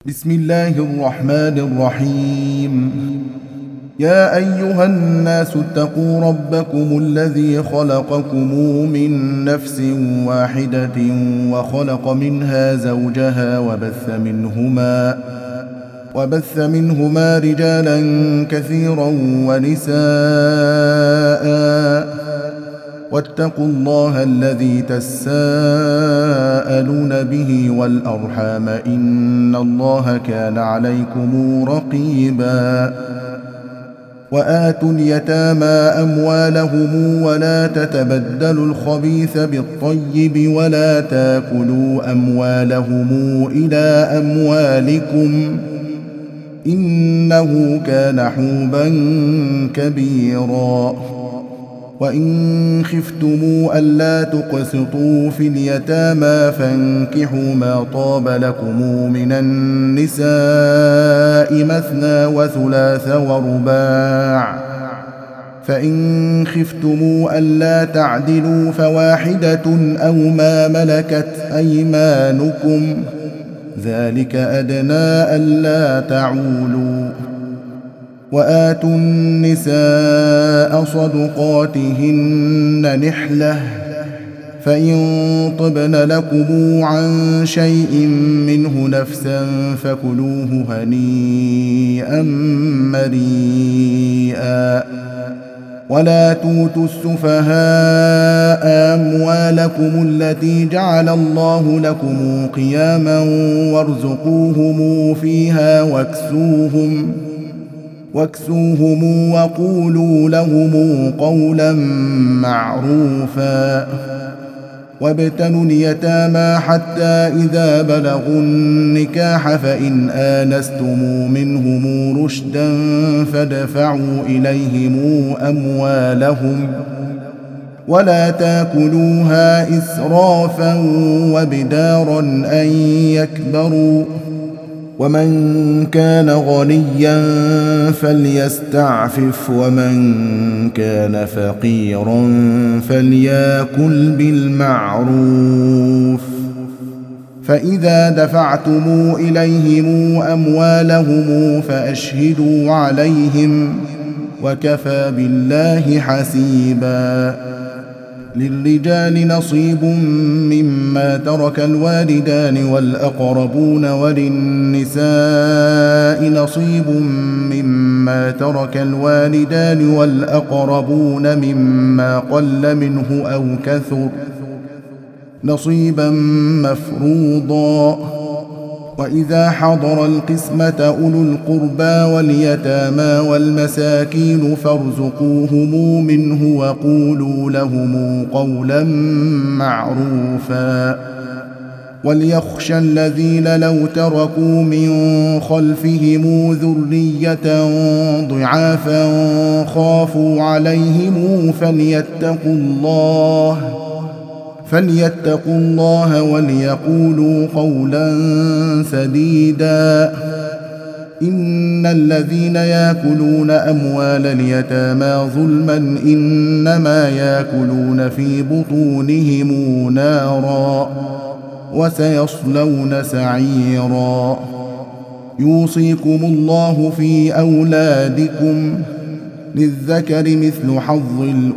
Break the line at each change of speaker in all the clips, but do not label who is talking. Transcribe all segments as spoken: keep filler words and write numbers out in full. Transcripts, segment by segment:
بسم الله الرحمن الرحيم. يا أيها الناس اتقوا ربكم الذي خلقكم من نفس واحدة وخلق منها زوجها وبث منهما وبث منهما رجالا كثيرا ونساء، واتقوا الله الذي تساءلون به والأرحام إن الله كان عليكم رقيبا. وآتوا اليتامى أموالهم ولا تتبدلوا الخبيث بالطيب ولا تاكلوا أموالهم إلى أموالكم إنه كان حوبا كبيرا. وإن خفتم ألا تقسطوا في اليتامى فانكحوا ما طاب لكم من النساء مثنى وثلاث ورباع، فإن خفتم ألا تعدلوا فواحدة أو ما ملكت أيمانكم ذلك أدنى ألا تعولوا. وآتوا النساء صدقاتهن نحلة، فإن طبن لكم عن شيء منه نفسا فكلوه هنيئا مريئا. ولا توتوا السفهاء أموالكم التي جعل الله لكم قياما وارزقوهم فيها واكسوهم واكسوهم وقولوا لهم قولا معروفا. وابتلوا اليتامى حتى إذا بلغوا النكاح فإن آنستم منهم رشدا فادفعوا إليهم أموالهم ولا تاكلوها إسرافا وبدارا أن يكبروا. ومن كان غنيا فليستعفف ومن كان فقيرا فليأكل بالمعروف. فإذا دفعتم إليهم أموالهم فأشهدوا عليهم وكفى بالله حسيبا. للرجال نصيب مما ترك الوالدان والأقربون وللنساء نصيب مما ترك الوالدان والأقربون مما قل منه أو كثر نصيبا مفروضا. وإذا حضر القسمة أولو القربى واليتامى والمساكين فارزقوهم منه وقولوا لهم قولا معروفا. وليخشى الذين لو تركوا من خلفهم ذرية ضعافا خافوا عليهم فليتقوا الله فليتقوا الله وليقولوا قولا سديدا. إن الذين يأكلون أموال اليتامى ظلما إنما يأكلون في بطونهم نارا وسيصلون سعيرا. يوصيكم الله في أولادكم للذكر مثل حظ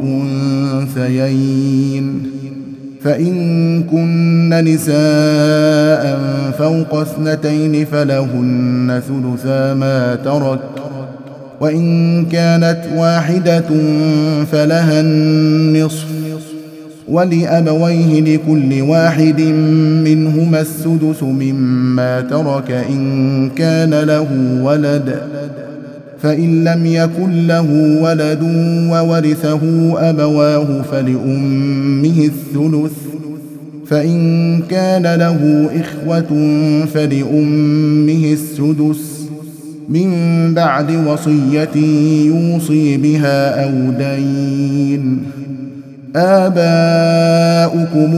الأنثيين، فإن كن نساء فوق اثنتين فلهن ثلثا ما ترك، وإن كانت واحدة فلها النصف، ولأبويه لكل واحد منهما السدس مما ترك إن كان له ولد، فإن لم يكن له ولد وورثه أبواه فلأمه الثلث، فإن كان له إخوة فلأمه السدس من بعد وصية يوصي بها أو دين. آباؤكم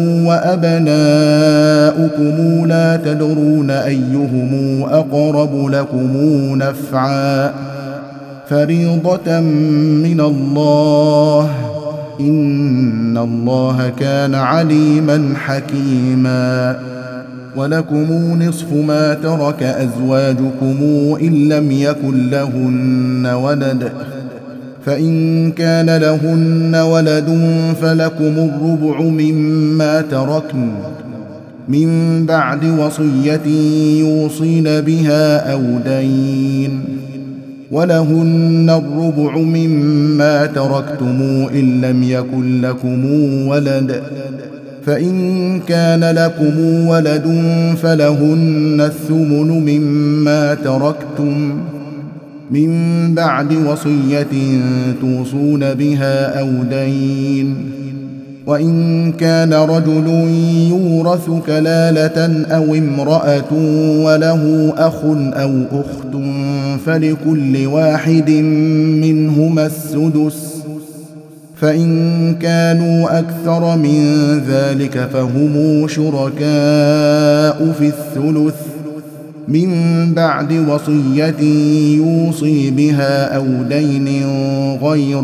وأبناؤكم لا تدرون أيهم أقرب لكم نفعا فريضة من الله إن الله كان عليما حكيما. ولكم نصف ما ترك أزواجكم إن لم يكن لهن ولد، فإن كان لهن ولد فلكم الربع مما تركن من بعد وصية يوصين بها أو دين، ولهن الربع مما تركتم إن لم يكن لكم ولد، فإن كان لكم ولد فلهن الثمن مما تركتم من بعد وصية توصون بها أو دين، وإن كان رجل يورث كلالة أو امرأة وله أخ أو أخت فلكل واحد منهما السدس، فإن كانوا أكثر من ذلك فهم شركاء في الثلث من بعد وصية يوصي بها أو دين غير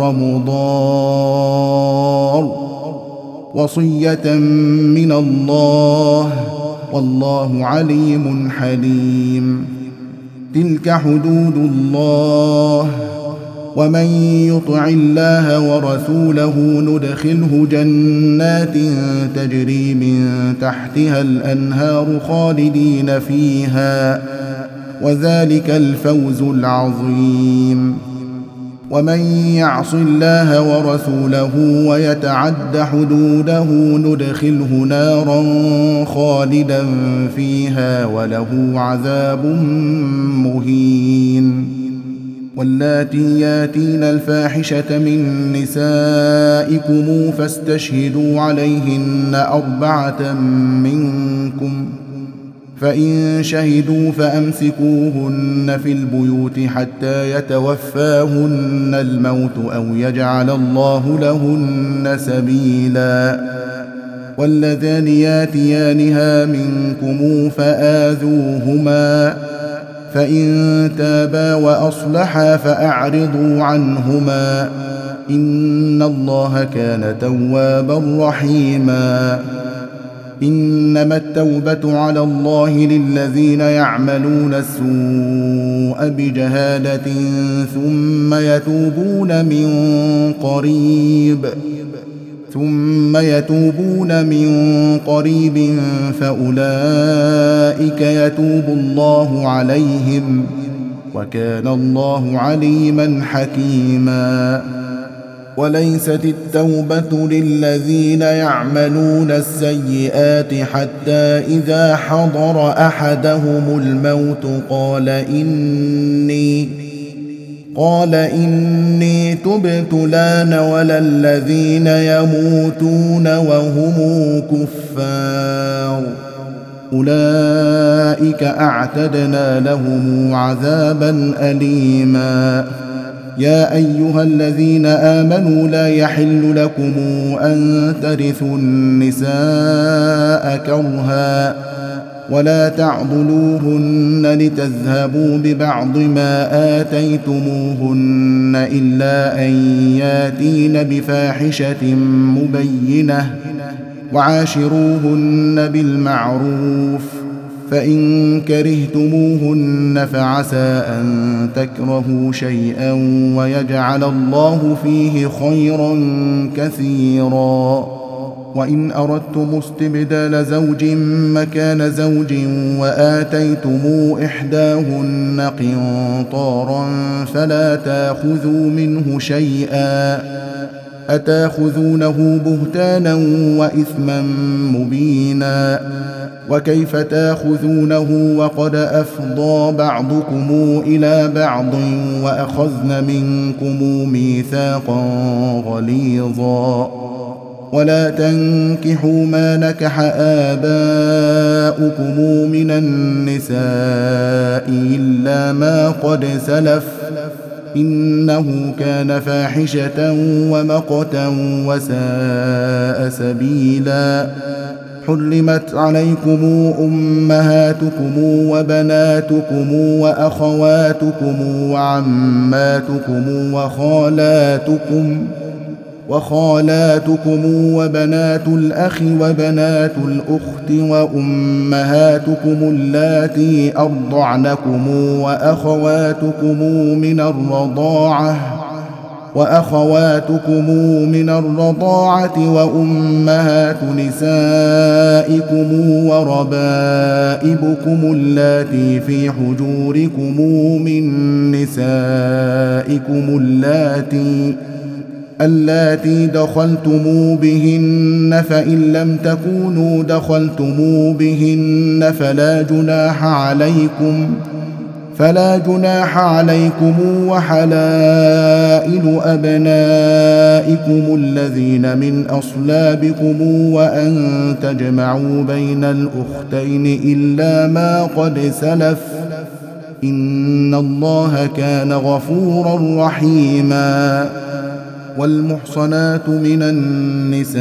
مضار، وصية من الله والله عليم حليم. تلك حدود الله، ومن يطع الله ورسوله ندخله جنات تجري من تحتها الأنهار خالدين فيها، وذلك الفوز العظيم. ومن يعص الله ورسوله ويتعد حدوده ندخله نارا خالدا فيها وله عذاب مهين. واللاتي ياتين الفاحشة من نسائكم فاستشهدوا عليهن أربعة منكم، فإن شهدوا فأمسكوهن في البيوت حتى يتوفاهن الموت أو يجعل الله لهن سبيلا. واللذان ياتيانها منكم فآذوهما، فإن تابا وأصلحا فأعرضوا عنهما، إن الله كان توابا رحيما. إنما التوبة على الله للذين يعملون السوء بجهالة ثم يتوبون من قريب ثم يتوبون من قريب فأولئك يتوب الله عليهم، وكان الله عليما حكيما. وليست التوبة للذين يعملون السيئات حتى إذا حضر أحدهم الموت قال إني قال إني تبت الآن ولا الذين يموتون وهم كفار، أولئك أعتدنا لهم عذابا أليما. يا أيها الذين آمنوا لا يحل لكم أن ترثوا النساء كرها ولا تعضلوهن لتذهبوا ببعض ما آتيتموهن إلا أن ياتين بفاحشة مبينة، وعاشروهن بالمعروف، فإن كرهتموهن فعسى أن تكرهوا شيئا ويجعل الله فيه خيرا كثيرا. وإن أردتم استبدال زوج مكان زوج وآتيتم إحداهن قنطارا فلا تأخذوا منه شيئا، أتأخذونه بهتانا وإثما مبينا، وكيف تأخذونه وقد أفضى بعضكم إلى بعض وأخذن منكم ميثاقا غليظا. ولا تنكحوا ما نكح آباؤكم من النساء إلا ما قد سلف، إنه كان فاحشة ومقتا وساء سبيلا. حرمت عليكم أمهاتكم وبناتكم وأخواتكم وعماتكم وخالاتكم وخالاتكم وبنات الأخ وبنات الأخت وأمهاتكم اللاتي أرضعنكم وأخواتكم من الرضاعة وأخواتكم من الرضاعة وأمهات نسائكم وربائبكم اللاتي في حجوركم من نسائكم اللاتي اللاتي دخلتم بهن فإن لم تكونوا دخلتم بهن فلا جناح عليكم فلا جناح عليكم وحلائل أبنائكم الذين من أصلابكم وأن تجمعوا بين الأختين إلا ما قد سلف إن الله كان غفورا رحيما. والمحصنات من النساء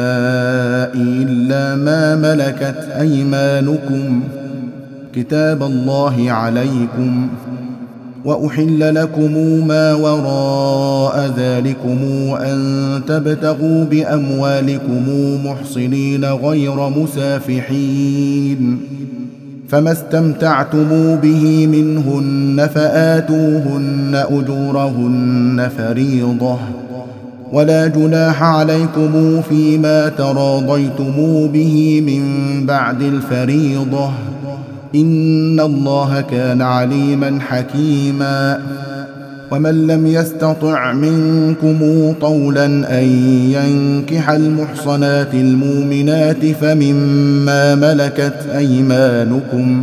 إلا ما ملكت أيمانكم كتاب الله عليكم وأحل لكم ما وراء ذلكم أن تبتغوا بأموالكم محصنين غير مسافحين فما استمتعتم به منهن فآتوهن أجورهن فريضة ولا جناح عليكم فيما تراضيتم به من بعد الفريضة إن الله كان عليما حكيما. ومن لم يستطع منكم طولا أن ينكح المحصنات المؤمنات فمما ملكت أيمانكم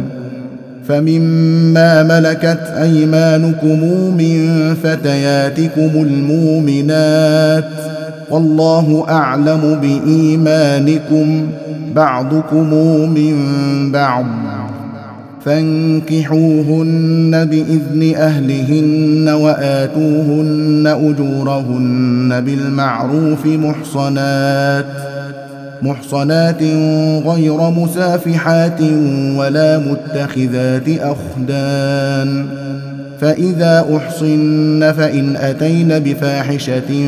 فمما ملكت أيمانكم من فتياتكم المؤمنات والله أعلم بإيمانكم بعضكم من بعض فانكحوهن بإذن أهلهن وآتوهن أجورهن بالمعروف محصنات محصنات غير مسافحات ولا متخذات أخدان فإذا أحصن فإن أتين بفاحشة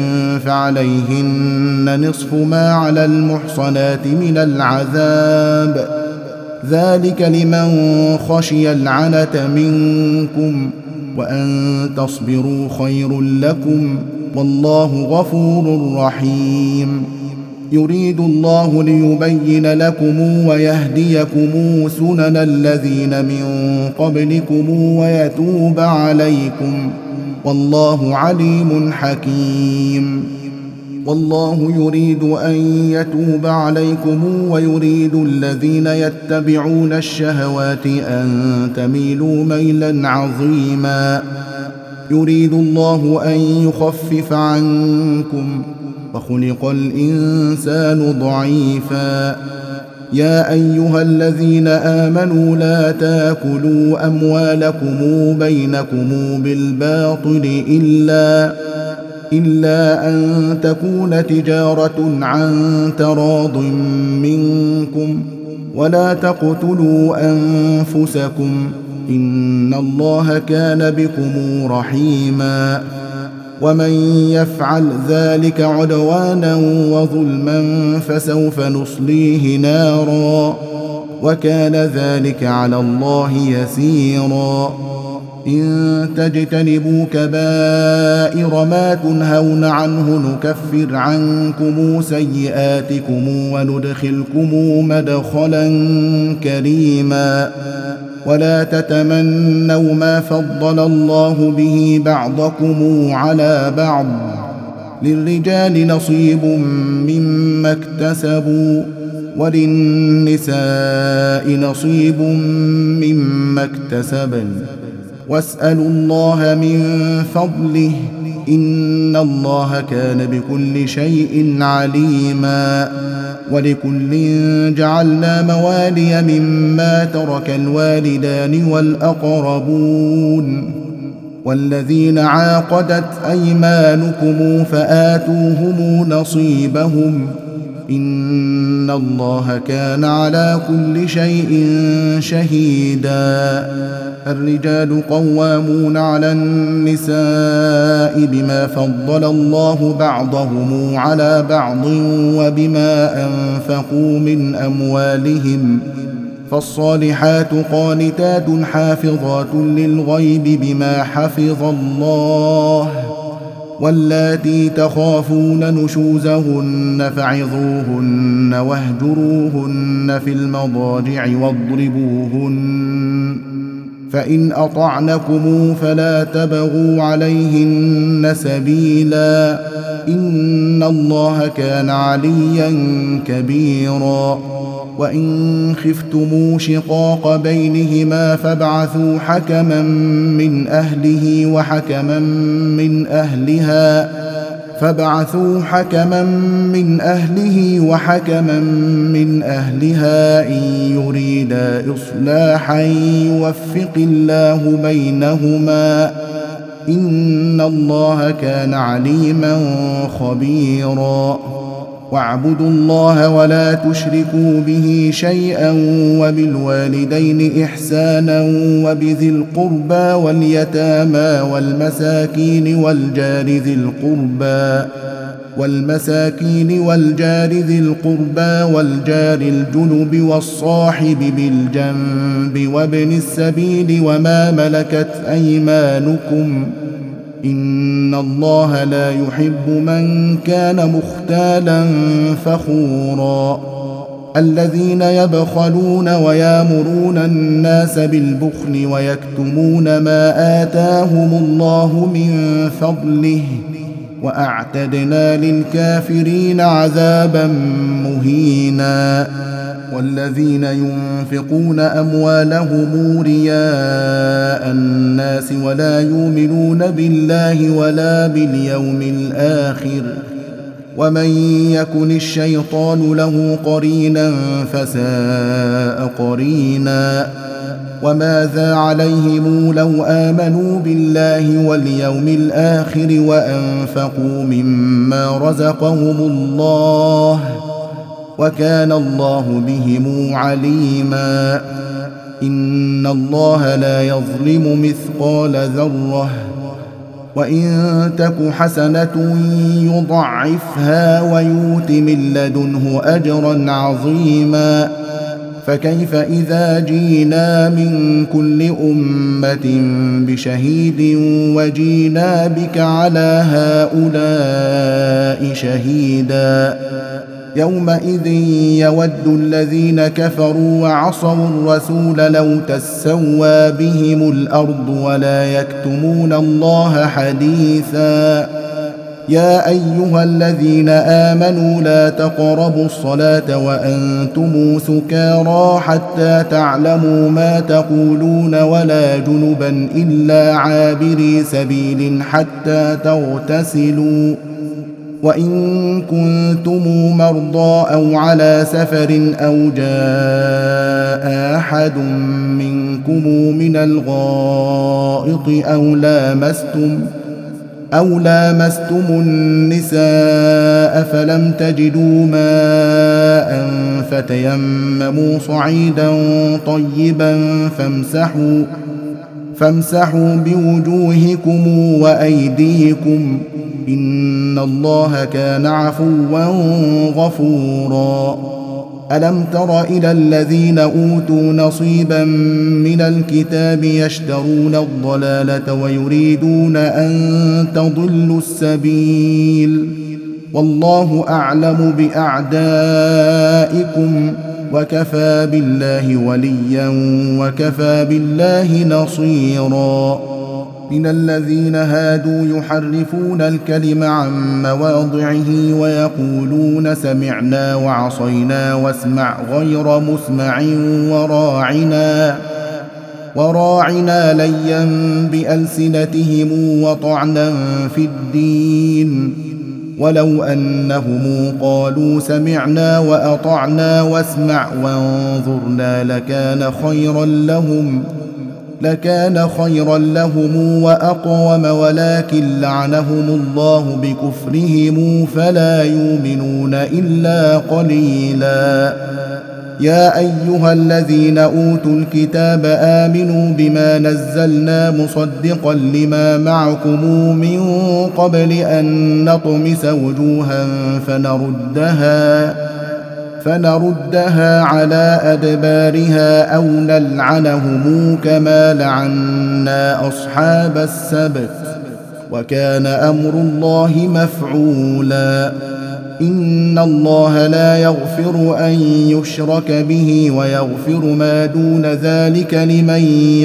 فعليهن نصف ما على المحصنات من العذاب ذلك لمن خشي العنة منكم وأن تصبروا خير لكم والله غفور رحيم. يريد الله ليبين لكم ويهديكم سنن الذين من قبلكم ويتوب عليكم والله عليم حكيم. والله يريد أن يتوب عليكم ويريد الذين يتبعون الشهوات أن تميلوا ميلا عظيما. يريد الله أن يخفف عنكم وخلق الإنسان ضعيفا. يا أيها الذين آمنوا لا تاكلوا أموالكم بينكم بالباطل إلا إلا أن تكون تجارة عن تراض منكم ولا تقتلوا أنفسكم إن الله كان بكم رحيما. ومن يفعل ذلك عدوانا وظلما فسوف نصليه نارا وكان ذلك على الله يسيرا. إن تجتنبوا كبائر ما تنهون عنه نكفر عنكم سيئاتكم وندخلكم مدخلا كريما. ولا تتمنوا ما فضل الله به بعضكم على بعض للرجال نصيب مما اكتسبوا وللنساء نصيب مما اكتسبن واسألوا الله من فضله إن الله كان بكل شيء عليما. ولكل جعلنا موالي مما ترك الوالدان والأقربون والذين عاقدت أيمانكم فآتوهم نصيبهم إن الله كان على كل شيء شهيدا. الرجال قوامون على النساء بما فضل الله بعضهم على بعض وبما أنفقوا من أموالهم، فالصالحات قانتات حافظات للغيب بما حفظ الله، واللاتي تخافون نشوزهن فعظوهن واهجروهن في المضاجع واضربوهن، فإن أطعنكم فلا تبغوا عليهن سبيلا، إن الله كان عليا كبيرا. وإن خفتم شقاق بينهما فابعثوا حكما من أهله وحكما من أهلها فابعثوا حكما من أهله وحكما من أهلها إن يريدا إصلاحا يوفق الله بينهما، إن الله كان عليما خبيرا. واعبدوا الله ولا تشركوا به شيئا، وبالوالدين إحسانا، وبذي القربى واليتامى والمساكين والجار ذي القربى والمساكين والجار ذي القربى والجار الجنب والصاحب بالجنب وابن السبيل وما ملكت أيمانكم، إن الله لا يحب من كان مختالا فخورا. الذين يبخلون ويامرون الناس بالبخل ويكتمون ما آتاهم الله من فضله، وأعتدنا للكافرين عذابا مهينا. والذين ينفقون أموالهم رياء الناس ولا يؤمنون بالله ولا باليوم الآخر، ومن يكن الشيطان له قرينا فساء قرينا. وماذا عليهم لو آمنوا بالله واليوم الآخر وأنفقوا مما رزقهم الله، وكان الله بهم عليما. إن الله لا يظلم مثقال ذرة، وإن تك حسنة يضعفها ويؤت من لدنه أجرا عظيما. فكيف إذا جينا من كل أمة بشهيد وجينا بك على هؤلاء شهيدا، يومئذ يود الذين كفروا وعصوا الرسول لو تسوى بهم الأرض ولا يكتمون الله حديثا. يا أيها الذين آمنوا لا تقربوا الصلاة وأنتم سكارى حتى تعلموا ما تقولون ولا جنبا إلا عابري سبيل حتى تغتسلوا، وإن كنتم مرضى أو على سفر أو جاء أحد منكم من الغائط أو لامستم أو لامستم النساء فلم تجدوا ماء فتيمموا صعيدا طيبا فامسحوا فامسحوا بوجوهكم وأيديكم، إن الله كان عفوا غفورا. ألم تر إلى الذين أوتوا نصيبا من الكتاب يشترون الضلالة ويريدون أن تضلوا السبيل، والله أعلم بأعدائكم، وكفى بالله وليا وكفى بالله نصيرا. من الذين هادوا يحرفون الكلم عن مواضعه ويقولون سمعنا وعصينا واسمع غير مسمع وراعنا وراعنا ليا بألسنتهم وطعنا في الدين، ولو أنهم قالوا سمعنا وأطعنا واسمع وانظرنا لكان خيرا لهم، لكان خيرا لهم وأقوم، ولكن لعنهم الله بكفرهم فلا يؤمنون إلا قليلا. يا أيها الذين أوتوا الكتاب آمنوا بما نزلنا مصدقا لما معكم من قبل أن نطمس وجوها فنردها فنردها على أدبارها أو نلعنهم كما لعنا أصحاب السبت، وكان أمر الله مفعولا. إن الله لا يغفر أن يشرك به ويغفر ما دون ذلك لمن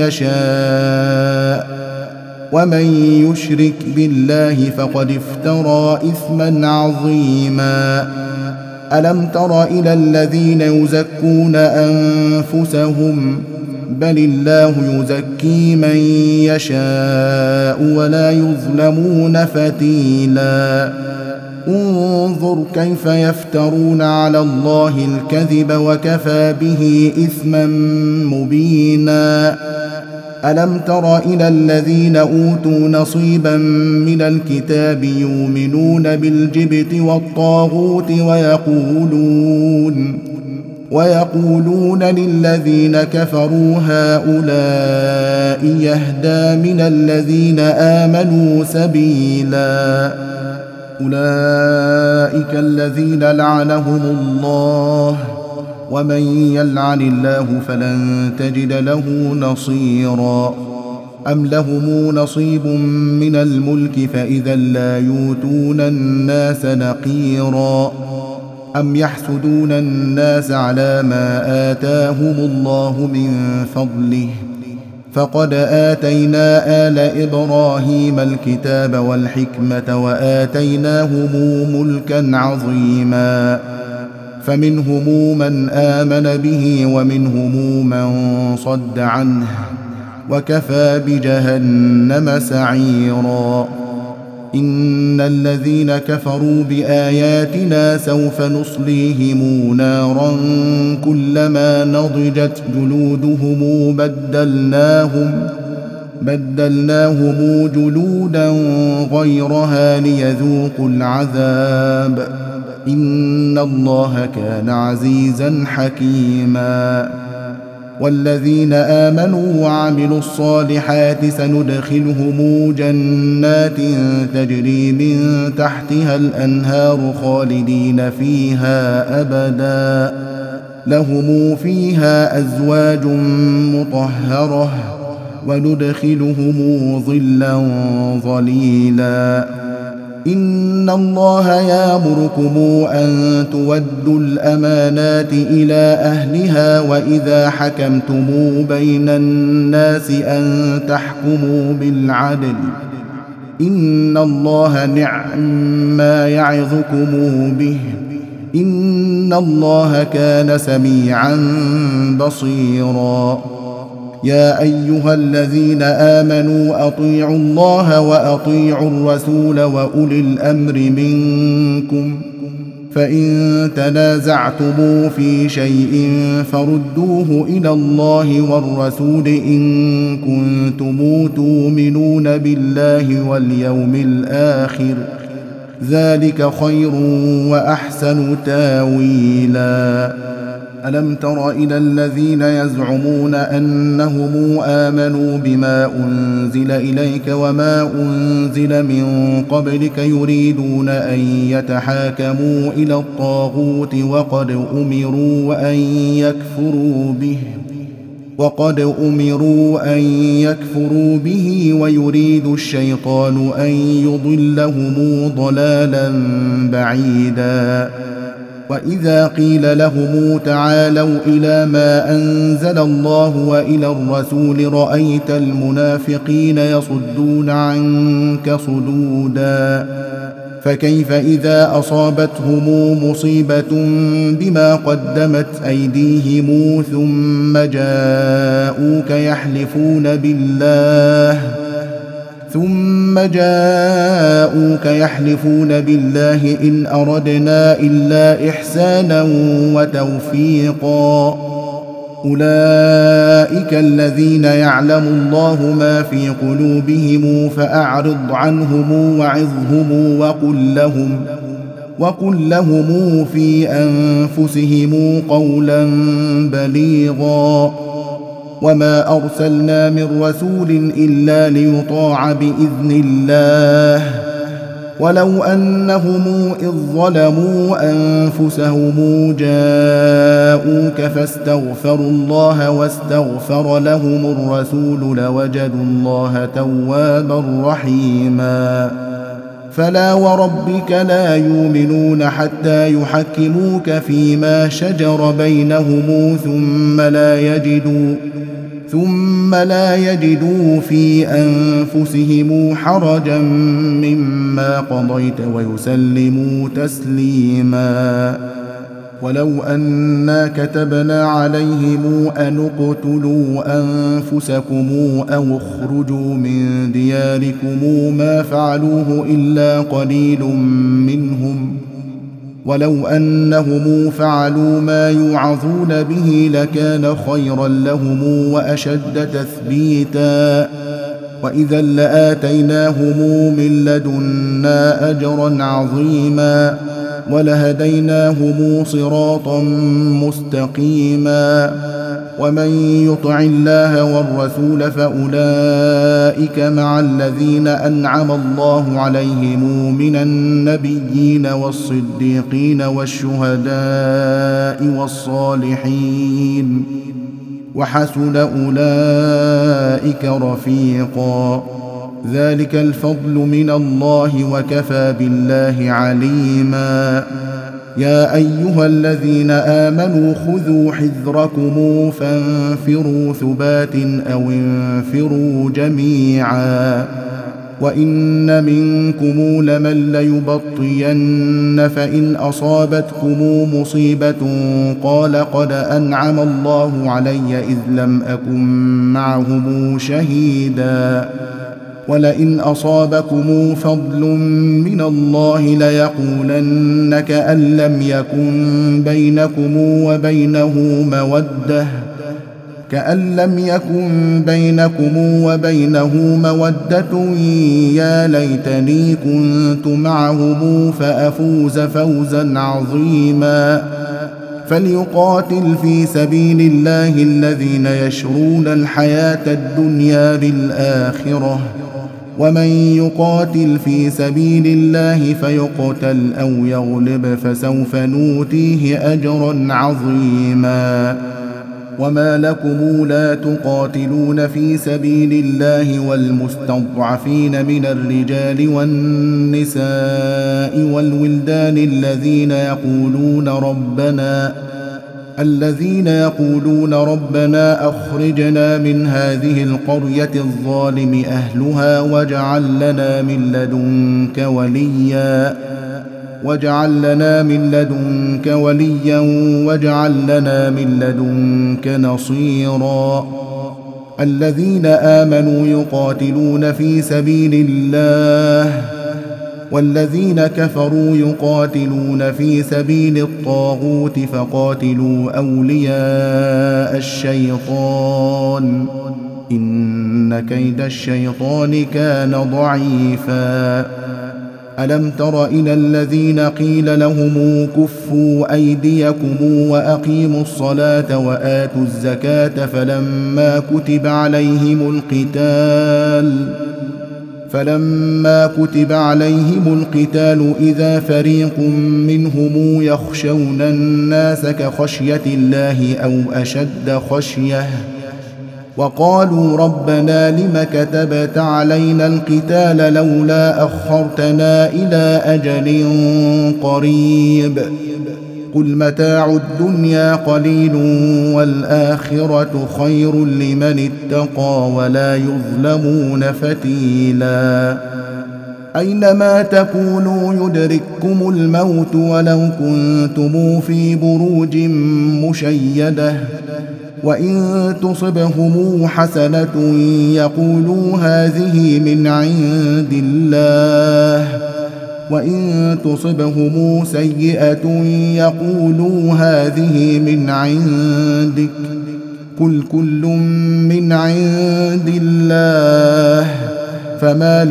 يشاء، ومن يشرك بالله فقد افترى إثما عظيما. ألم تر إلى الذين يزكون أنفسهم؟ بل الله يزكي من يشاء ولا يظلمون فتيلا. انظر كيف يفترون على الله الكذب وكفى به إثما مبينا. ألم تر إلى الذين أوتوا نصيبا من الكتاب يؤمنون بالجبت والطاغوت ويقولون ويقولون للذين كفروا هؤلاء يهدى من الذين آمنوا سبيلا. أولئك الذين لعنهم الله، ومن يلعن الله فلن تجد له نصيرا. أم لهم نصيب من الملك فإذا لا يؤتون الناس نقيرا. أم يحسدون الناس على ما آتاهم الله من فضله، فقد آتينا آل إبراهيم الكتاب والحكمة وآتيناهم ملكا عظيما. فمنهم من آمن به ومنهم من صد عنه، وكفى بجهنم سعيرا. إن الذين كفروا بآياتنا سوف نصليهم نارا كلما نضجت جلودهم بدلناهم بدلناهم جلودا غيرها ليذوقوا العذاب. إن الله كان عزيزا حكيما. والذين آمنوا وعملوا الصالحات سندخلهم جنات تجري من تحتها الأنهار خالدين فيها أبدا، لهم فيها أزواج مطهرة، وندخلهم ظلا ظليلا. إن الله يأمركم أن تودوا الأمانات إلى أهلها، وإذا حكمتم بين الناس أن تحكموا بالعدل. إن الله نعم ما يعظكم به، إن الله كان سميعا بصيرا. يا أيها الذين آمنوا أطيعوا الله وأطيعوا الرسول وأولي الأمر منكم، فإن تنازعتم في شيء فردوه إلى الله والرسول إن كنتم تؤمنون بالله واليوم الآخر، ذلك خير وأحسن تاويلا. ألم تر إلى الذين يزعمون أنهم آمنوا بما أنزل إليك وما أنزل من قبلك يريدون أن يتحاكموا إلى الطاغوت وقد أمروا أن يكفروا به وقد أمروا أن يكفروا به ويريد الشيطان أن يضلهم ضلالا بعيدا. وإذا قيل لهم تعالوا إلى ما أنزل الله وإلى الرسول رأيت المنافقين يصدون عنك صدودا. فكيف إذا أصابتهم مصيبة بما قدمت أيديهم ثم جاءوك يحلفون بالله ثم جاءوك يحلفون بالله إن أردنا إلا إحسانا وتوفيقا أولئك الذين يعلم الله ما في قلوبهم فأعرض عنهم وعظهم وقل لهم وقل لهم في أنفسهم قولا بليغا وما أرسلنا من رسول إلا ليطاع بإذن الله ولو أنهم إذ ظلموا أنفسهم جاءوك فاستغفروا الله واستغفر لهم الرسول لوجدوا الله توابا رحيما فلا وربك لا يؤمنون حتى يحكموك فيما شجر بينهم ثم لا يجدوا ثم لا يجدوا في أنفسهم حرجا مما قضيت ويسلموا تسليما ولو أنا كتبنا عليهم أن اقتلوا أنفسكم أو اخرجوا من دياركم ما فعلوه إلا قليل منهم ولو أنهم فعلوا ما يوعظون به لكان خيرا لهم وأشد تثبيتا وإذا لآتيناهم من لدنا أجرا عظيما ولهديناهم صراطا مستقيما ومن يطع الله والرسول فأولئك مع الذين أنعم الله عليهم من النبيين والصديقين والشهداء والصالحين وحسن أولئك رفيقا ذلك الفضل من الله وكفى بالله عليما يا أيها الذين آمنوا خذوا حذركم فانفروا ثبات أو انفروا جميعا وإن منكم لمن ليبطين فإن أصابتكم مصيبة قال قد أنعم الله علي إذ لم أكن معهم شهيدا ولئن أصابكم فضل من الله ليقولن كأن لم يكن بينكم وبينه مودة كأن لم يكن بينكم وبينه مودة يا ليتني كنت معهم فأفوز فوزا عظيما فليقاتل في سبيل الله الذين يشرون الحياة الدنيا بالآخرة ومن يقاتل في سبيل الله فيقتل أو يغلب فسوف نؤتيه أجرا عظيما وما لكم لا تقاتلون في سبيل الله والمستضعفين من الرجال والنساء والولدان الذين يقولون ربنا الذين يقولون ربنا أخرجنا من هذه القرية الظالم أهلها واجعل لنا من لدنك وليا واجعل لنا من لدنك وليا واجعل لنا من لدنك نصيرا الذين آمنوا يقاتلون في سبيل الله والذين كفروا يقاتلون في سبيل الطاغوت فقاتلوا أولياء الشيطان إن كيد الشيطان كان ضعيفا ألم تر إلى الذين قيل لهم كفوا أيديكم وأقيموا الصلاة وآتوا الزكاة فلما كتب عليهم القتال فلما كتب عليهم القتال إذا فريق منهم يخشون الناس كخشية الله أو أشد خشية وقالوا ربنا لم كتبت علينا القتال لولا أخرتنا إلى أجل قريب قل متاع الدنيا قليل والآخرة خير لمن اتقى ولا يظلمون فتيلا أينما تكونوا يدرككم الموت ولو كنتم في بروج مشيدة وإن تصبهم حسنة يقولوا هذه من عند الله وإن تصبهم سيئة يقولوا هذه من عندك قل كل من عند الله فما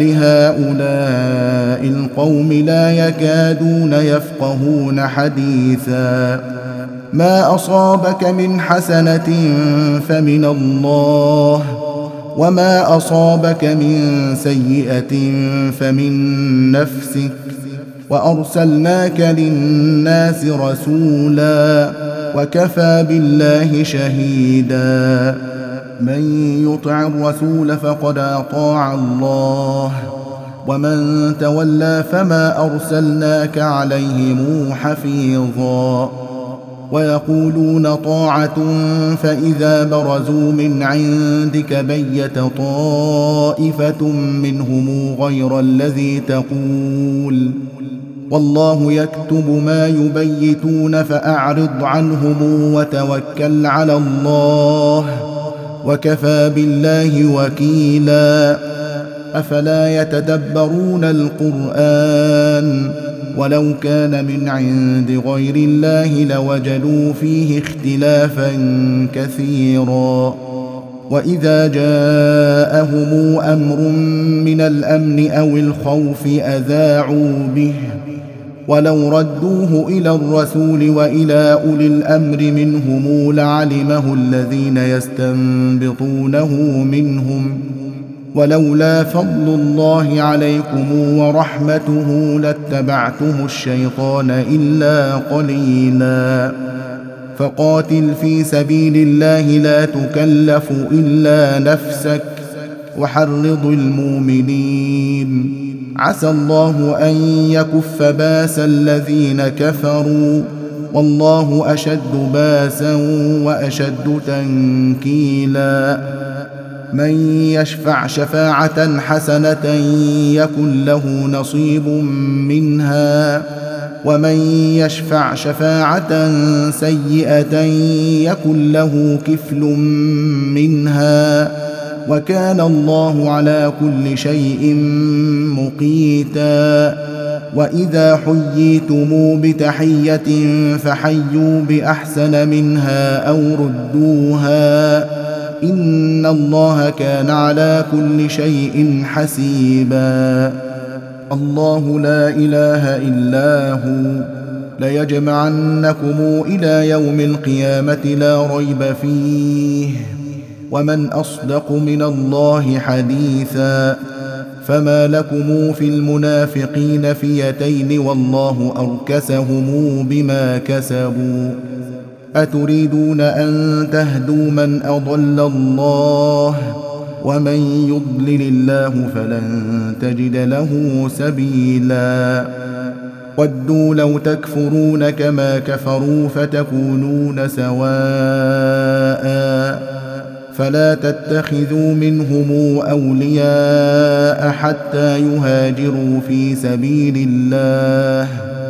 لهؤلاء القوم لا يكادون يفقهون حديثا ما أصابك من حسنة فمن الله وما أصابك من سيئة فمن نفسك وأرسلناك للناس رسولا وكفى بالله شهيدا من يطع الرسول فقد أطاع الله ومن تولى فما أرسلناك عليهم حفيظا ويقولون طاعة فإذا برزوا من عندك بيت طائفة منهم غير الذي تقول والله يكتب ما يبيتون فأعرض عنهم وتوكل على الله وكفى بالله وكيلا أفلا يتدبرون القرآن ولو كان من عند غير الله لوجدوا فيه اختلافا كثيرا وإذا جاءهم أمر من الأمن أو الخوف أذاعوا به ولو ردوه إلى الرسول وإلى أولي الأمر منهم لعلمه الذين يستنبطونه منهم ولولا فضل الله عليكم ورحمته لاتبعتم الشيطان إلا قليلا فقاتل في سبيل الله لا تكلف إلا نفسك وحرض المؤمنين عسى الله أن يكف باس الذين كفروا والله أشد باسا وأشد تنكيلا من يشفع شفاعة حسنة يكن له نصيب منها ومن يشفع شفاعة سيئة يكن له كفل منها وكان الله على كل شيء مقيتا وإذا حييتم بتحية فحيوا بأحسن منها أو ردوها إن الله كان على كل شيء حسيبا الله لا إله إلا هو ليجمعنكم إلى يوم القيامة لا ريب فيه ومن أصدق من الله حديثا فما لكم في المنافقين فئتين والله أركسهم بما كسبوا أتريدون أن تهدوا من أضل الله ومن يضلل الله فلن تجد له سبيلا ودوا لو تكفرون كما كفروا فتكونون سواء فلا تتخذوا منهم أولياء حتى يهاجروا في سبيل الله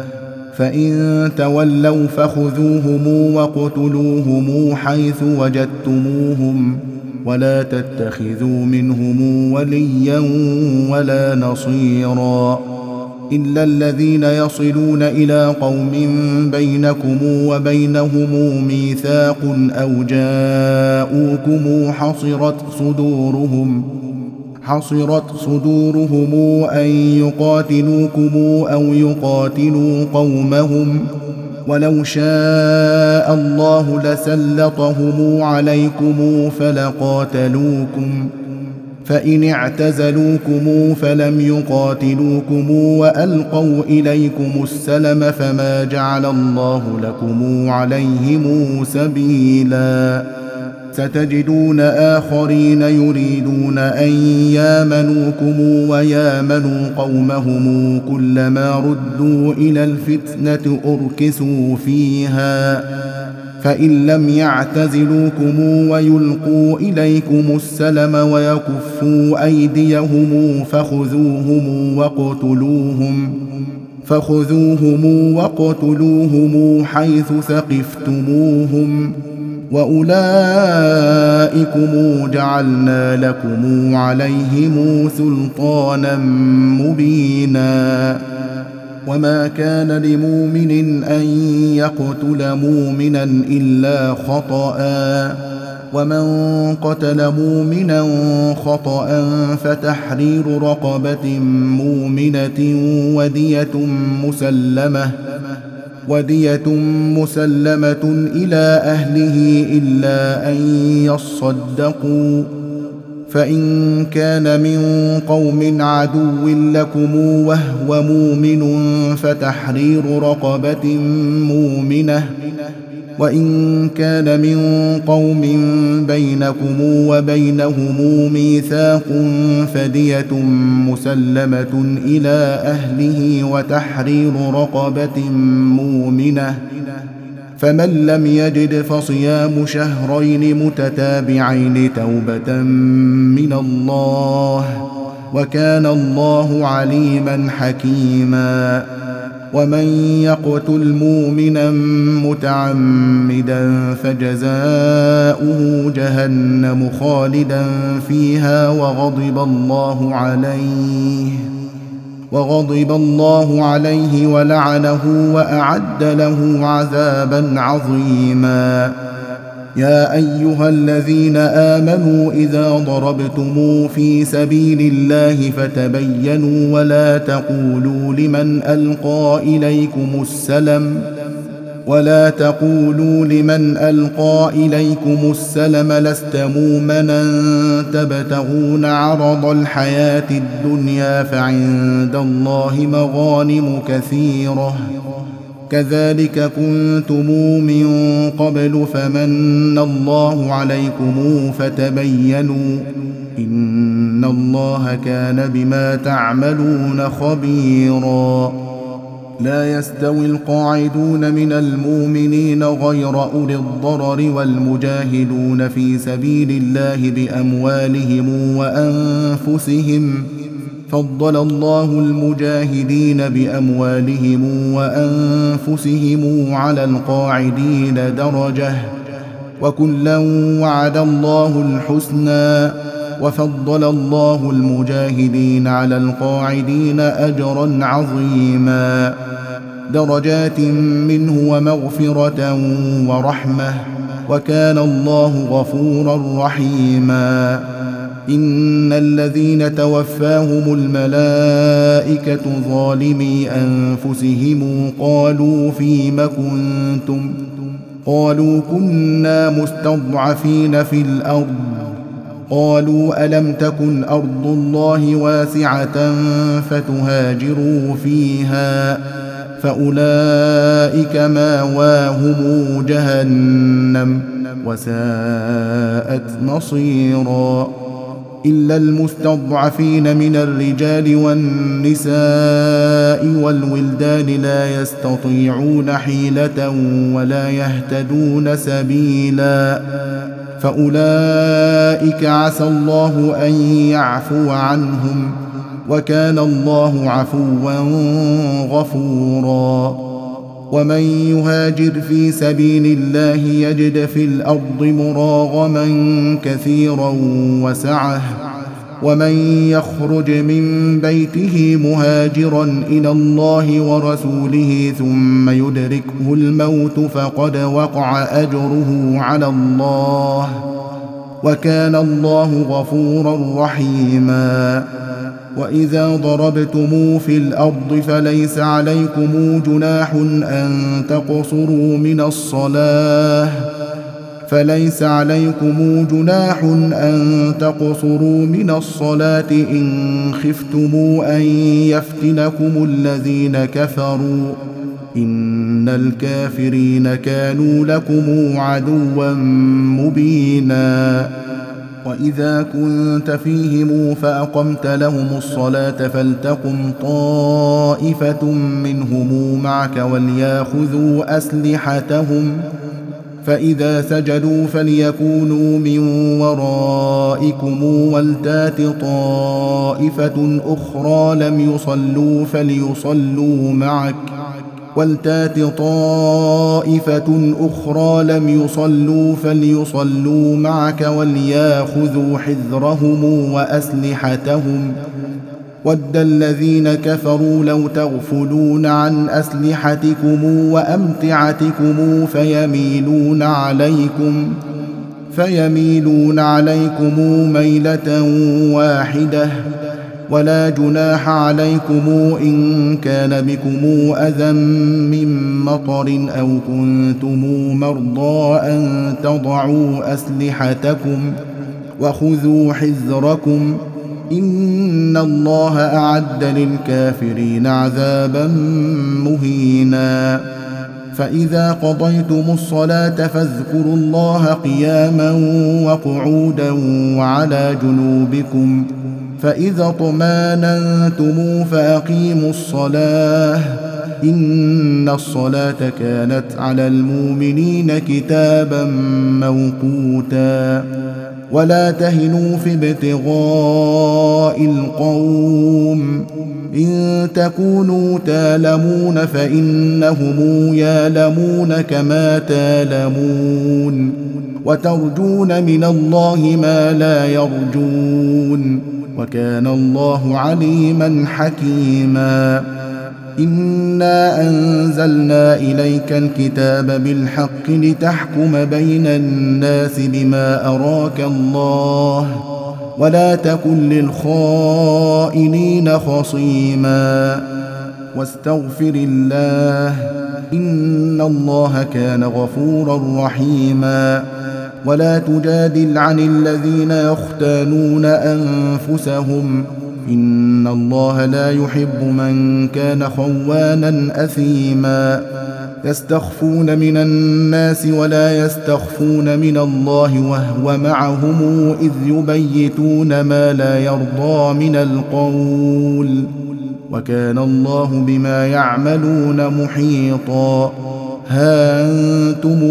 فإن تولوا فخذوهم واقتلوهم حيث وجدتموهم ولا تتخذوا منهم وليا ولا نصيرا إلا الذين يصلون إلى قوم بينكم وبينهم ميثاق أو جاءوكم حصرت صدورهم حصرت صدورهم أن يقاتلوكم أو يقاتلوا قومهم ولو شاء الله لسلطهم عليكم فلقاتلوكم فإن اعتزلوكم فلم يقاتلوكم وألقوا إليكم السلم فما جعل الله لكم عليهم سبيلا ستجدون آخرين يريدون أن يامنوكم ويامنوا قومهم كلما ردوا إلى الفتنة أركسوا فيها فإن لم يعتزلوكم ويلقوا إليكم السلم ويكفوا أيديهم فخذوهم وقتلوهم فخذوهم وقتلوهم حيث ثقفتموهم وأولئكم جعلنا لكم عليهم سلطانا مبينا وما كان لمؤمن أن يقتل مؤمنا إلا خطأ ومن قتل مؤمنا خطأ فتحرير رقبة مؤمنة ودية مسلمة ودية مسلمة إلى أهله إلا أن يصدقوا، فإن كان من قوم عدو لكم وهو مؤمن فتحرير رقبة مؤمنة، وإن كان من قوم بينكم وبينهم ميثاق فدية مسلمة إلى أهله وتحرير رقبة مؤمنة، فمن لم يجد فصيام شهرين متتابعين توبة من الله، وكان الله عليما حكيما. ومن يقتل مؤمنا متعمدا فجزاؤه جهنم خالدا فيها وغضب الله عليه وغضب الله عليه ولعنه وأعد له عذابا عظيما. يا أيها الذين آمنوا إذا ضربتم في سبيل الله فتبينوا ولا تقولوا لمن ألقى إليكم السلم ولا تقولوا لمن ألقى إليكم السلم لست مؤمنا تبتغون عرض الحياة الدنيا فعند الله مغانم كثيرة كذلك كنتم من قبل فمن الله عليكم فتبينوا إن الله كان بما تعملون خبيرا. لا يستوي القاعدون من المؤمنين غير أولي الضرر والمجاهدون في سبيل الله بأموالهم وأنفسهم، فضل الله المجاهدين بأموالهم وأنفسهم على القاعدين درجة، وكلا وعد الله الحسنى، وفضل الله المجاهدين على القاعدين أجرا عظيما، درجات منه ومغفرة ورحمة، وكان الله غفورا رحيما. إن الذين توفاهم الملائكة ظالمي أنفسهم قالوا فيم كنتم قالوا كنا مستضعفين في الأرض قالوا ألم تكن أرض الله واسعة فتهاجروا فيها فأولئك ماواهم جهنم وساءت مصيرا. إلا المستضعفين من الرجال والنساء والولدان لا يستطيعون حيلة ولا يهتدون سبيلا، فأولئك عسى الله أن يعفو عنهم، وكان الله عفوا غفورا. ومن يهاجر في سبيل الله يجد في الأرض مراغما كثيرا وسعة، ومن يخرج من بيته مهاجرا إلى الله ورسوله ثم يدركه الموت فقد وقع أجره على الله، وكان الله غفورا رحيما. وإذا ضربتم في الأرض فليس عليكم جناح أن تقصروا من الصلاة فليس عليكم جناح أن تقصروا من الصلاة إن خفتم أن يفتنكم الذين كفروا إن الكافرين كانوا لكم عدوا مبينا. وإذا كنت فيهم فأقمت لهم الصلاة فلتقم طائفة منهم معك وليأخذوا أسلحتهم فإذا سجدوا فليكونوا من ورائكم ولتات طائفة أخرى لم يصلوا فليصلوا معك ولتات طائفة أخرى لم يصلوا فليصلوا معك وليأخذوا حذرهم وأسلحتهم ود الذين كفروا لو تغفلون عن أسلحتكم وأمتعتكم فيميلون عليكم فيميلون عليكم ميلة واحدة، ولا جناح عليكم إن كان بكم أذى من مطر أو كنتم مرضى أن تضعوا أسلحتكم وخذوا حذركم إن الله أعد للكافرين عذابا مهينا. فإذا قضيتم الصلاة فاذكروا الله قياما وقعودا وعلى جنوبكم، فإذا اطمأننتم فأقيموا الصلاة إن الصلاة كانت على المؤمنين كتابا موقوتا. ولا تهنوا في ابتغاء القوم إن تكونوا تالمون فإنهم يالمون كما تالمون، وترجون من الله ما لا يرجون، وكان الله عليما حكيما. إنا أنزلنا إليك الكتاب بالحق لتحكم بين الناس بما أراك الله، ولا تكن للخائنين خصيما، واستغفر الله إن الله كان غفورا رحيما. ولا تجادل عن الذين يختانون أنفسهم إن الله لا يحب من كان خوانا أثيما. يستخفون من الناس ولا يستخفون من الله وهو معهم إذ يبيتون ما لا يرضى من القول، وكان الله بما يعملون محيطا. ها أنتم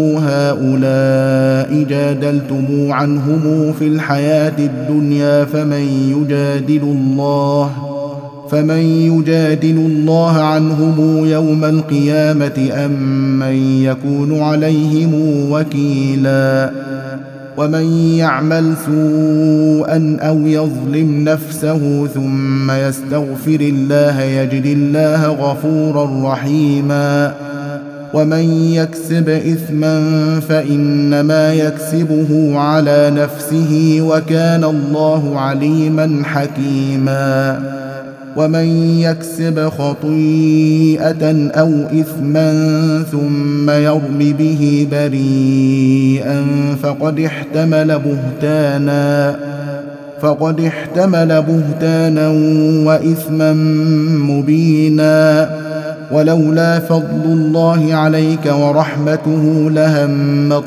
هؤلاء جادلتم عنهم في الحياة الدنيا فمن يجادل الله فمن يجادل الله عنهم يوم القيامة أم من يكون عليهم وكيلا. ومن يعمل سوءا أو يظلم نفسه ثم يستغفر الله يجد الله غفورا رحيما. ومن يكسب إثما فإنما يكسبه على نفسه وكان الله عليما حكيما. ومن يكسب خطيئة أو إثما ثم يرم به بريئا فقد احتمل بهتانا فقد احتمل بهتانا وإثما مبينا. ولولا فضل الله عليك ورحمته لهمت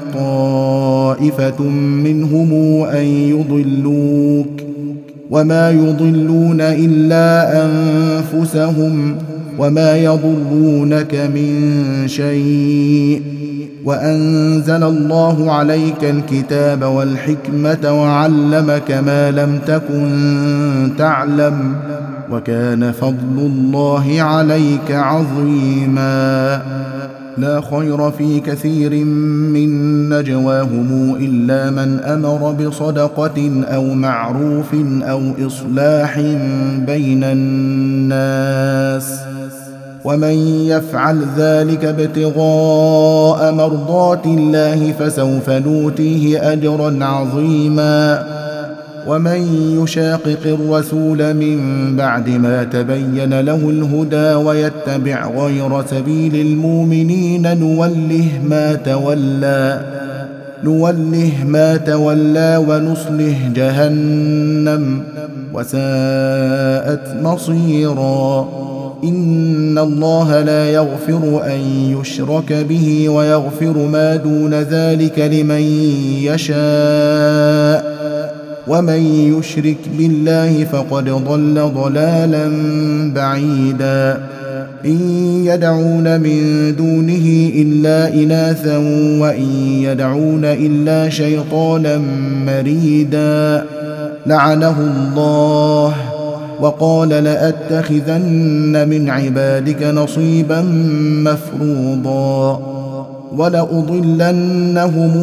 طائفة منهم أن يضلوك وما يضلون إلا أنفسهم وما يضرونك من شيء. وأنزل الله عليك الكتاب والحكمة وعلمك ما لم تكن تعلم وكان فضل الله عليك عظيما. لا خير في كثير من نجواهم إلا من أمر بصدقة أو معروف أو إصلاح بين الناس، ومن يفعل ذلك ابتغاء مرضات الله فسوف نؤتيه أجرا عظيما. ومن يشاقق الرسول من بعد ما تبين له الهدى ويتبع غير سبيل المؤمنين نوله ما تولى نوله ما تولى ونصله جهنم وساءت مصيرا. إن الله لا يغفر أن يشرك به ويغفر ما دون ذلك لمن يشاء، ومن يشرك بالله فقد ضل ضلالا بعيدا. إن يدعون من دونه إلا إناثا وإن يدعون إلا شيطانا مريدا لعنه الله وقال لأتخذن من عبادك نصيبا مفروضا ولأضلنهم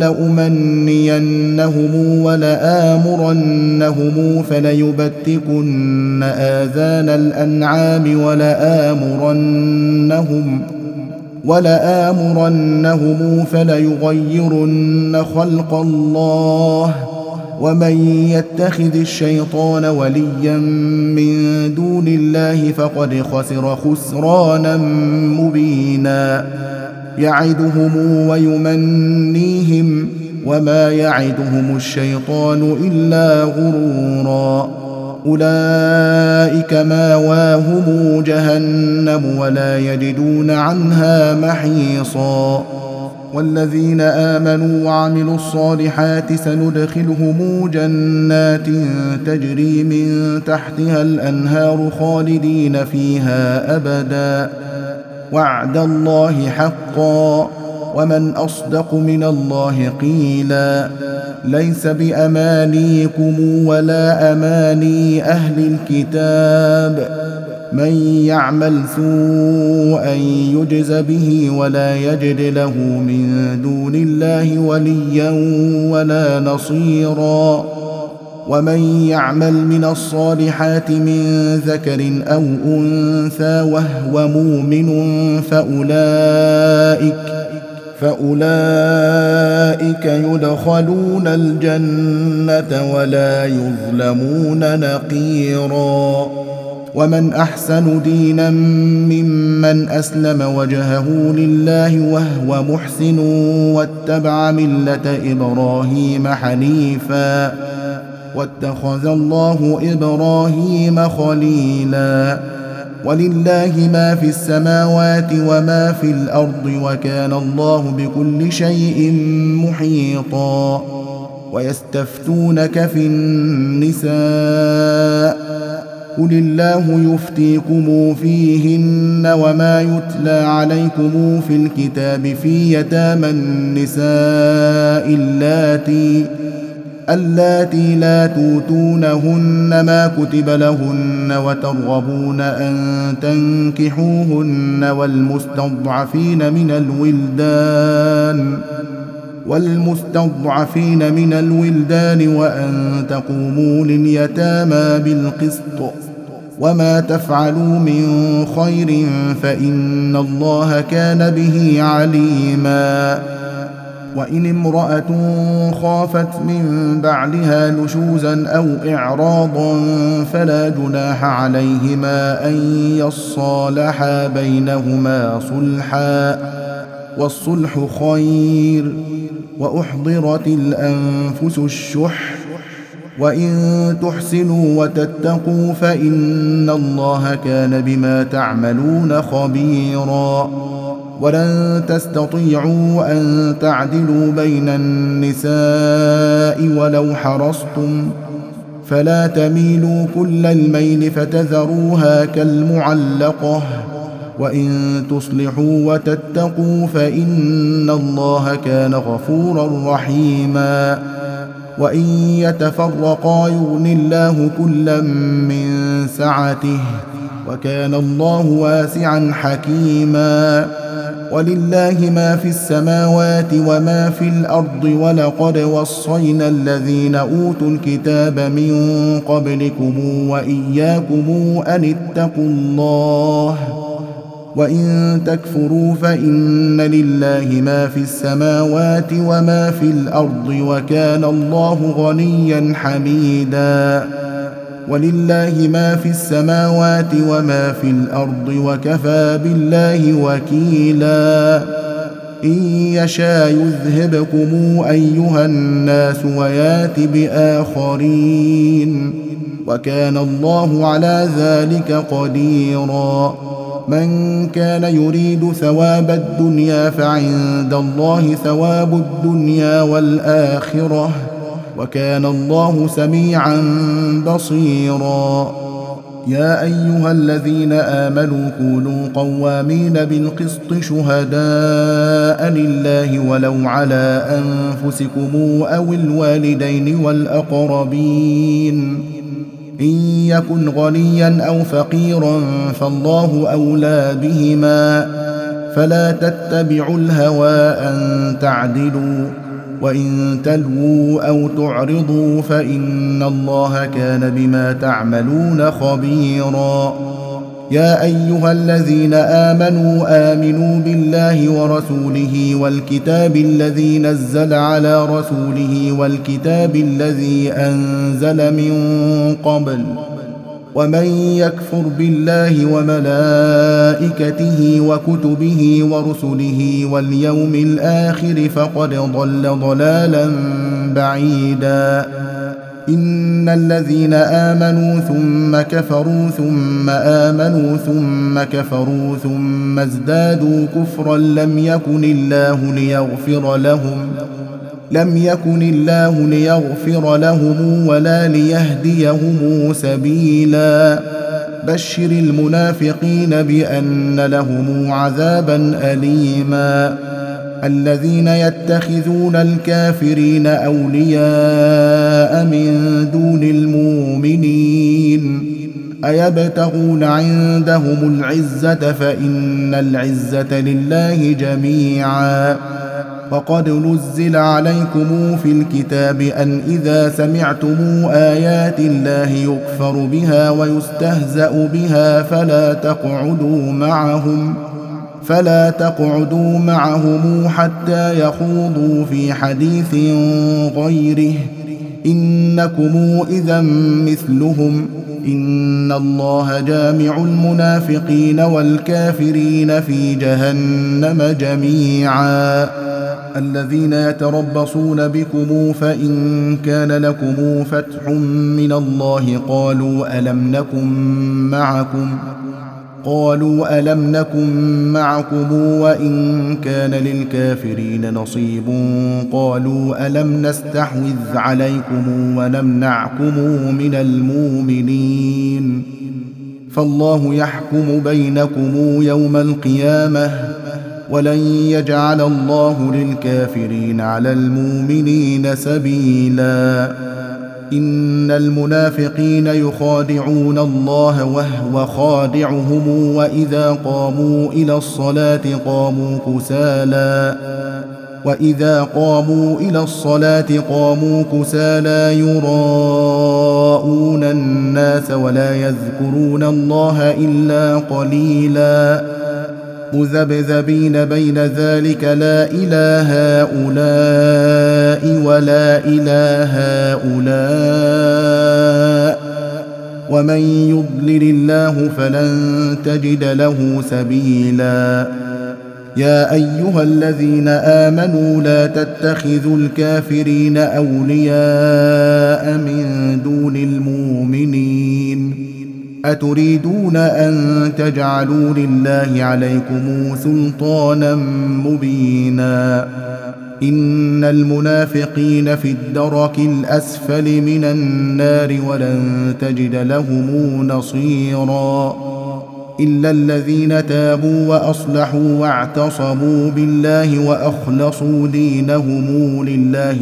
ولأمنينهم ولآمرنهم فليبتكن آذان الأنعام ولآمرنهم ولآمرنهم فليغيرن خلق الله ومن يتخذ الشيطان وليا من دون الله فقد خسر خسرانا مبينا يعدهم ويمنيهم وما يعدهم الشيطان إلا غرورا أولئك ماواهم جهنم ولا يجدون عنها محيصا والذين آمنوا وعملوا الصالحات سندخلهم جنات تجري من تحتها الأنهار خالدين فيها أبدا وعد الله حقا ومن أصدق من الله قيلا ليس بأمانيكم ولا أماني أهل الكتاب من يعمل سوءا يجز به ولا يجد له من دون الله وليا ولا نصيرا ومن يعمل من الصالحات من ذكر أو أنثى وهو مؤمن فأولئك فأولئك يدخلون الجنة ولا يظلمون نقيرا ومن أحسن دينا ممن أسلم وجهه لله وهو محسن واتبع ملة إبراهيم حنيفا واتخذ الله إبراهيم خليلا ولله ما في السماوات وما في الأرض وكان الله بكل شيء محيطا ويستفتونك في النساء قل الله يفتيكم فيهن وما يتلى عليكم في الكتاب في يتامى النساء اللاتي اللاتي لا توتونهن ما كتب لهن وترغبون أن تنكحوهن والمستضعفين من الولدان والمستضعفين من الولدان وأن تقوموا لليتامى بالقسط وما تفعلوا من خير فإن الله كان به عليما وإن امرأة خافت من بعدها نشوزا أو إعراضا فلا جناح عليهما أن يصالحا بينهما صلحا والصلح خير وأحضرت الأنفس الشح وإن تحسنوا وتتقوا فإن الله كان بما تعملون خبيرا ولن تستطيعوا أن تعدلوا بين النساء ولو حرصتم فلا تميلوا كل الميل فتذروها كالمعلقة وإن تصلحوا وتتقوا فإن الله كان غفورا رحيما وإن يتفرقا يغن الله كلا من سعته وكان الله واسعا حكيما ولله ما في السماوات وما في الأرض ولقد وصينا الذين أوتوا الكتاب من قبلكم وإياكم أن اتقوا الله وإن تكفروا فإن لله ما في السماوات وما في الأرض وكان الله غنيا حميدا ولله ما في السماوات وما في الأرض وكفى بالله وكيلا إن يشاء يذهبكم أيها الناس ويات بآخرين وكان الله على ذلك قديرا من كان يريد ثواب الدنيا فعند الله ثواب الدنيا والآخرة وكان الله سميعا بصيرا يا أيها الذين آمنوا كونوا قوامين بالقسط شهداء لله ولو على أنفسكم أو الوالدين والأقربين إن يكن غنيا أو فقيرا فالله أولى بهما فلا تتبعوا الهوى أن تعدلوا وإن تلووا أو تعرضوا فإن الله كان بما تعملون خبيرا يا أيها الذين آمنوا آمنوا بالله ورسوله والكتاب الذي نزل على رسوله والكتاب الذي أنزل من قبل ومن يكفر بالله وملائكته وكتبه ورسله واليوم الآخر فقد ضل ضلالا بعيدا إن الذين آمنوا ثم كفروا ثم آمنوا ثم كفروا ثم ازدادوا كفرا لم يكن الله ليغفر لهم لم يكن الله ليغفر لهم ولا ليهديهم سبيلا بشر المنافقين بأن لهم عذابا أليما الذين يتخذون الكافرين أولياء من دون المؤمنين أيبتغون عندهم العزة فإن العزة لله جميعا وقد نزل عليكم في الكتاب أن إذا سمعتم آيات الله يكفر بها ويستهزأ بها فلا تقعدوا معهم فلا تقعدوا معهم حتى يخوضوا في حديث غيره إنكم إذا مثلهم إن الله جامع المنافقين والكافرين في جهنم جميعا الذين يتربصون بكم فإن كان لكم فتح من الله قالوا ألم نكن معكم قالوا ألم نكن معكم وإن كان للكافرين نصيب قالوا ألم نستحوذ عليكم ونمنعكم من المؤمنين فالله يحكم بينكم يوم القيامة ولن يجعل الله للكافرين على المؤمنين سبيلا إن المنافقين يخادعون الله وهو خادعهم وإذا قاموا إلى الصلاة قاموا كسالى وإذا قاموا إلى الصلاة قاموا كسالى يراءون الناس ولا يذكرون الله إلا قليلا مذبذبين بين ذلك لا إله هؤلاء ولا إله هؤلاء ومن يضلل الله فلن تجد له سبيلا يا أيها الذين آمنوا لا تتخذوا الكافرين أولياء من دون المؤمنين أتريدون أن تجعلوا لله عليكم سلطانا مبينا إن المنافقين في الدرك الأسفل من النار ولن تجد لهم نصيرا إلا الذين تابوا وأصلحوا واعتصموا بالله وأخلصوا دينهم لله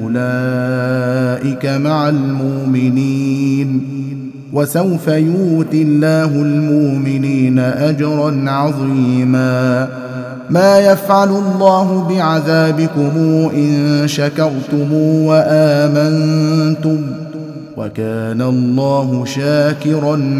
فأولئك مع المؤمنين وسوف يؤتي الله المؤمنين أجرا عظيما ما يفعل الله بعذابكم إن شكرتم وآمنتم وكان الله شاكرا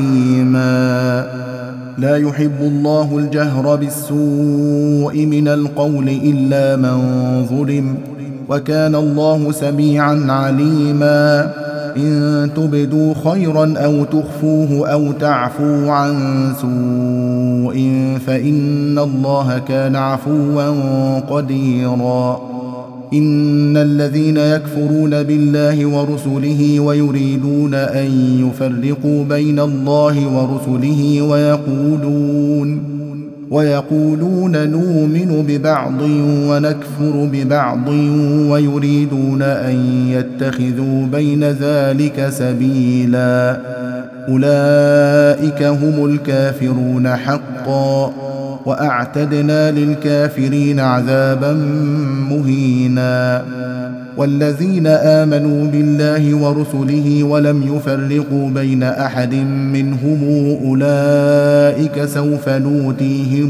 عليما لا يحب الله الجهر بالسوء من القول إلا من ظلم وكان الله سميعا عليما إن تبدوا خيرا أو تخفوه أو تعفوا عن سوء فإن الله كان عفوا قديرا إن الذين يكفرون بالله ورسله ويريدون أن يفرقوا بين الله ورسله ويقولون ويقولون نؤمن ببعض ونكفر ببعض ويريدون أن يتخذوا بين ذلك سبيلا أولئك هم الكافرون حقا وأعتدنا للكافرين عذابا مهينا والذين آمنوا بالله ورسله ولم يفرقوا بين أحد منهم أولئك سوف نؤتيهم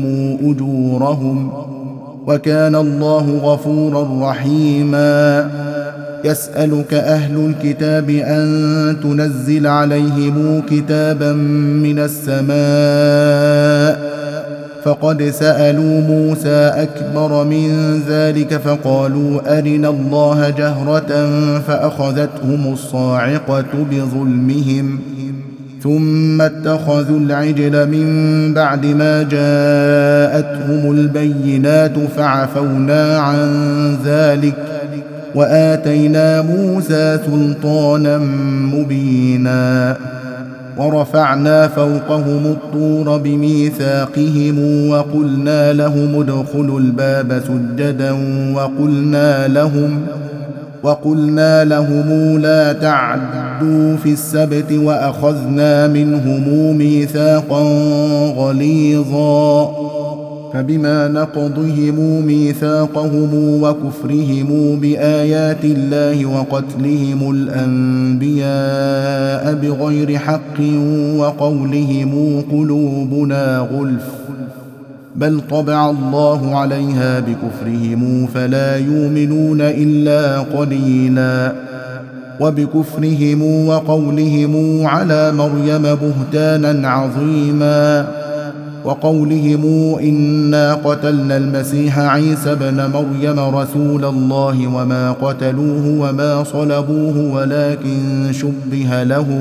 أجورهم وكان الله غفورا رحيما يسألك أهل الكتاب أن تنزل عليهم كتابا من السماء فقد سألوا موسى أكبر من ذلك فقالوا أرنا الله جهرة فأخذتهم الصاعقة بظلمهم ثم اتخذوا العجل من بعد ما جاءتهم البينات فعفونا عن ذلك وآتينا موسى سلطانا مبينا ورفعنا فوقهم الطور بميثاقهم وقلنا لهم ادخلوا الباب سجدا وقلنا لهم وقلنا لهم لا تعدوا في السبت وأخذنا منهم ميثاقا غليظا فبما نقضهم ميثاقهم وكفرهم بآيات الله وقتلهم الأنبياء بغير حق وقولهم قلوبنا غلف بل طبع الله عليها بكفرهم فلا يؤمنون إلا قليلا وبكفرهم وقولهم على مريم بهتانا عظيما وقولهم إنا قتلنا المسيح عيسى بن مريم رسول الله وما قتلوه وما صلبوه ولكن شبه لهم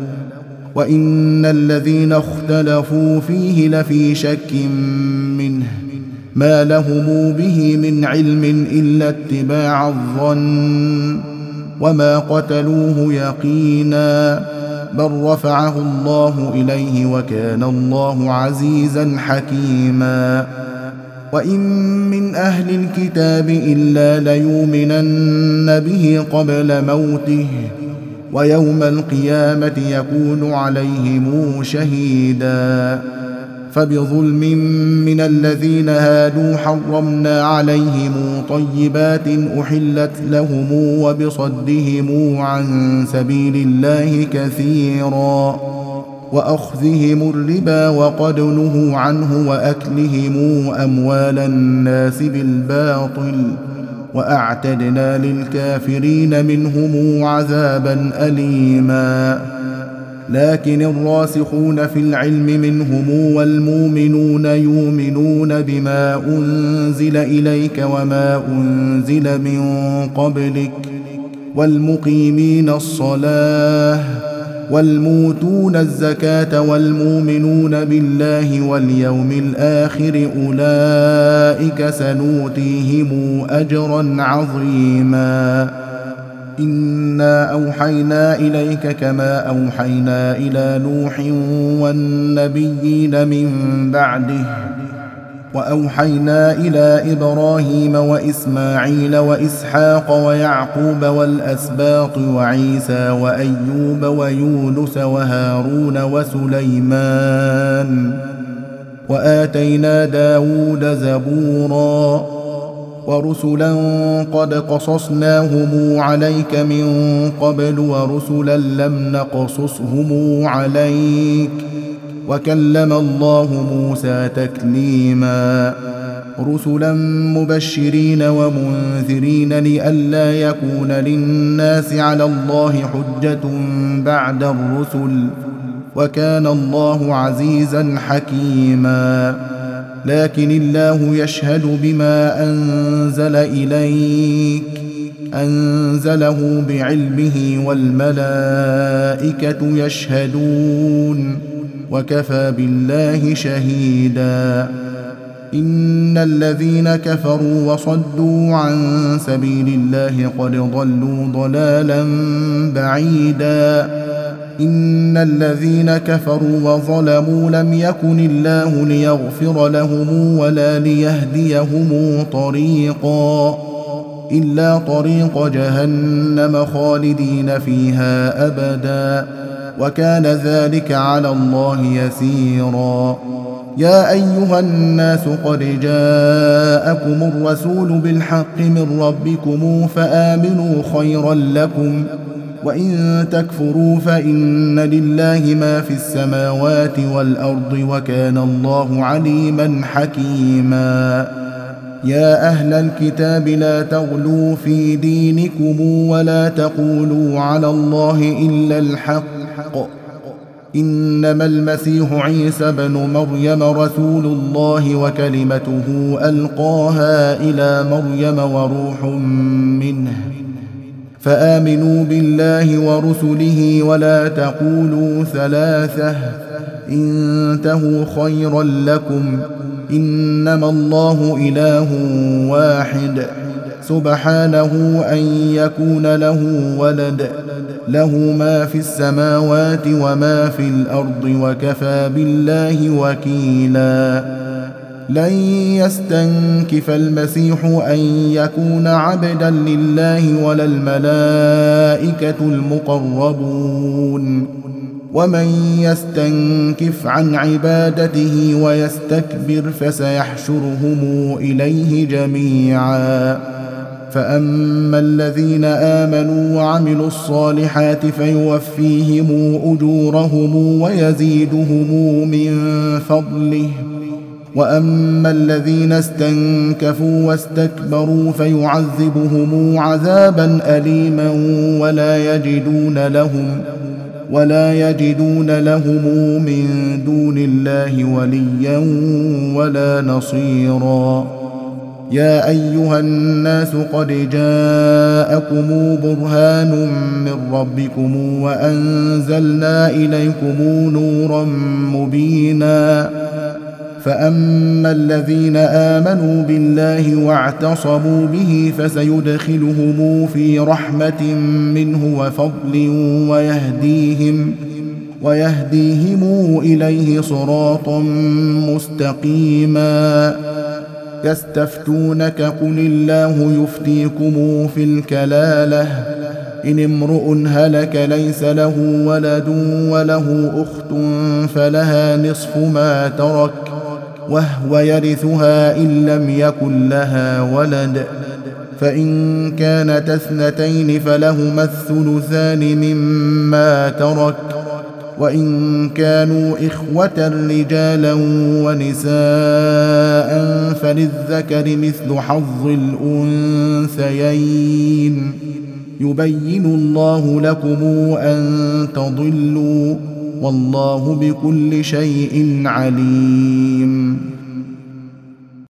وإن الذين اختلفوا فيه لفي شك منه ما لهم به من علم إلا اتباع الظن وما قتلوه يقينا بل رفعه الله إليه وكان الله عزيزا حكيما وإن من أهل الكتاب إلا ليؤمنن به قبل موته ويوم القيامة يكون عليهم شهيدا فبظلم من الذين هادوا حرمنا عليهم طيبات أحلت لهم وبصدهم عن سبيل الله كثيرا وأخذهم الربا وقد نهوا عنه وأكلهم أموال الناس بالباطل وأعتدنا للكافرين منهم عذابا أليما لكن الراسخون في العلم منهم والمؤمنون يؤمنون بما أنزل إليك وما أنزل من قبلك والمقيمين الصلاة والموتون الزكاة والمؤمنون بالله واليوم الآخر أولئك سنؤتيهم أجرا عظيما إنا أوحينا إليك كما أوحينا إلى نوح والنبيين من بعده وأوحينا إلى إبراهيم وإسماعيل وإسحاق ويعقوب والأسباط وعيسى وأيوب ويونس وهارون وسليمان وآتينا داود زبورا ورسلا قد قصصناهم عليك من قبل ورسلا لم نقصصهم عليك وكلم الله موسى تكليما رسلا مبشرين ومنذرين لئلا يكون للناس على الله حجة بعد الرسل وكان الله عزيزا حكيما لكن الله يشهد بما أنزل إليك أنزله بعلمه والملائكة يشهدون وكفى بالله شهيدا إن الذين كفروا وصدوا عن سبيل الله قد ضلوا ضلالا بعيدا إن الذين كفروا وظلموا لم يكن الله ليغفر لهم ولا ليهديهم طريقا إلا طريق جهنم خالدين فيها أبدا وكان ذلك على الله يسيرا يا أيها الناس قد جاءكم الرسول بالحق من ربكم فآمنوا خيرا لكم وإن تكفروا فإن لله ما في السماوات والأرض وكان الله عليما حكيما يا أهل الكتاب لا تغلوا في دينكم ولا تقولوا على الله إلا الحق، إنما المسيح عيسى بن مريم رسول الله وكلمته ألقاها إلى مريم وروح منه، فآمنوا بالله ورسله ولا تقولوا ثلاثة، انتهوا خيرا لكم، إنما الله إله واحد سبحانه أن يكون له ولد، له ما في السماوات وما في الأرض وكفى بالله وكيلا. لن يستنكف المسيح أن يكون عبدا لله ولا الملائكة المقربون، ومن يستنكف عن عبادته ويستكبر فسيحشرهم إليه جميعا. فأما الذين آمنوا وعملوا الصالحات فيوفيهم أجورهم ويزيدهم من فضله، وأما الذين استنكفوا واستكبروا فيعذبهم عذابا أليما ولا يجدون لهم ولا يجدون لهم من دون الله وليا ولا نصيرا. يا أيها الناس قد جاءكم برهان من ربكم وأنزلنا إليكم نورا مبينا. فأما الذين آمنوا بالله واعتصموا به فسيدخلهم في رحمة منه وفضل ويهديهم ويهديهم إليه صراطا مستقيما. يستفتونك قل الله يفتيكم في الكلالة، إن امرؤ هلك ليس له ولد وله أخت فلها نصف ما ترك وهو يرثها إن لم يكن لها ولد، فإن كانت اثنتين فلهما الثلثان مما ترك، وإن كانوا إخوة رجالا ونساء فللذكر مثل حظ الأنثيين، يبين الله لكم أن تضلوا، والله بكل شيء عليم.